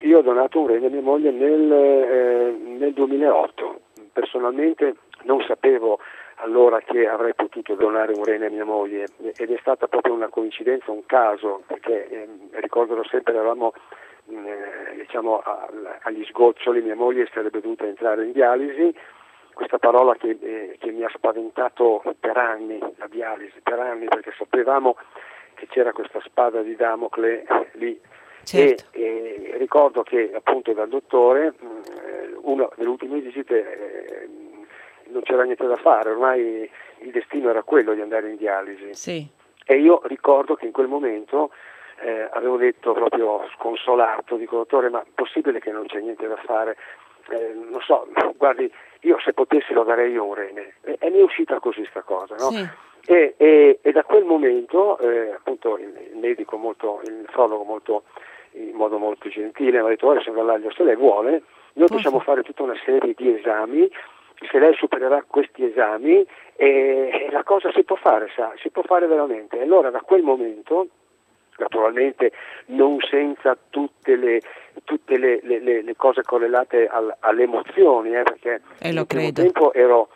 io ho donato un rene a mia moglie nel 2008. Personalmente non sapevo allora che avrei potuto donare un rene a mia moglie, ed è stata proprio una coincidenza, un caso, perché ricorderò sempre, eravamo diciamo agli sgoccioli, mia moglie sarebbe dovuta entrare in dialisi. Questa parola che mi ha spaventato per anni, la dialisi, per anni, perché sapevamo che c'era questa spada di Damocle lì. Certo. E ricordo che appunto dal dottore, una delle ultime visite, non c'era niente da fare, ormai il destino era quello di andare in dialisi. Sì. E io ricordo che in quel momento avevo detto, proprio sconsolato, dico: dottore, ma è possibile che non c'è niente da fare? Non so, guardi, io se potessi lo darei io un rene. E mi è uscita così sta cosa, no? Sì. E da quel momento appunto il medico, il nefrologo, in modo molto gentile, mi ha detto: ora signor Gallaglio, se lei vuole noi possiamo fare tutta una serie di esami, se lei supererà questi esami la cosa si può fare, si può fare veramente. E allora da quel momento, naturalmente non senza tutte le cose correlate alle emozioni, perché lo nel primo credo. tempo ero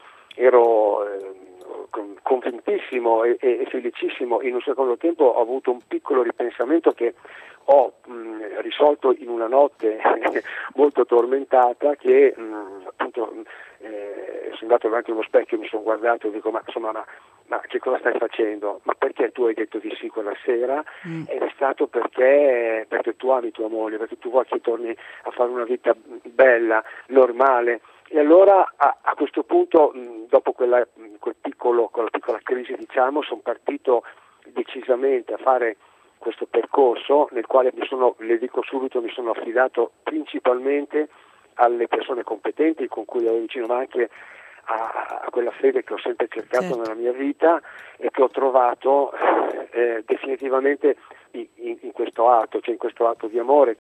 convintissimo e felicissimo. In un secondo tempo ho avuto un piccolo ripensamento che ho risolto in una notte molto tormentata, che appunto sono andato davanti a uno specchio, mi sono guardato e dico: ma che cosa stai facendo? Ma perché tu hai detto di sì quella sera? Ed è stato perché tu ami tua moglie, perché tu vuoi che torni a fare una vita bella, normale. E allora a questo punto, dopo quella piccola crisi, diciamo, sono partito decisamente a fare questo percorso, nel quale le dico subito, mi sono affidato principalmente alle persone competenti con cui ero vicino, ma anche a quella fede che ho sempre cercato nella mia vita e che ho trovato definitivamente in questo atto, cioè in questo atto di amore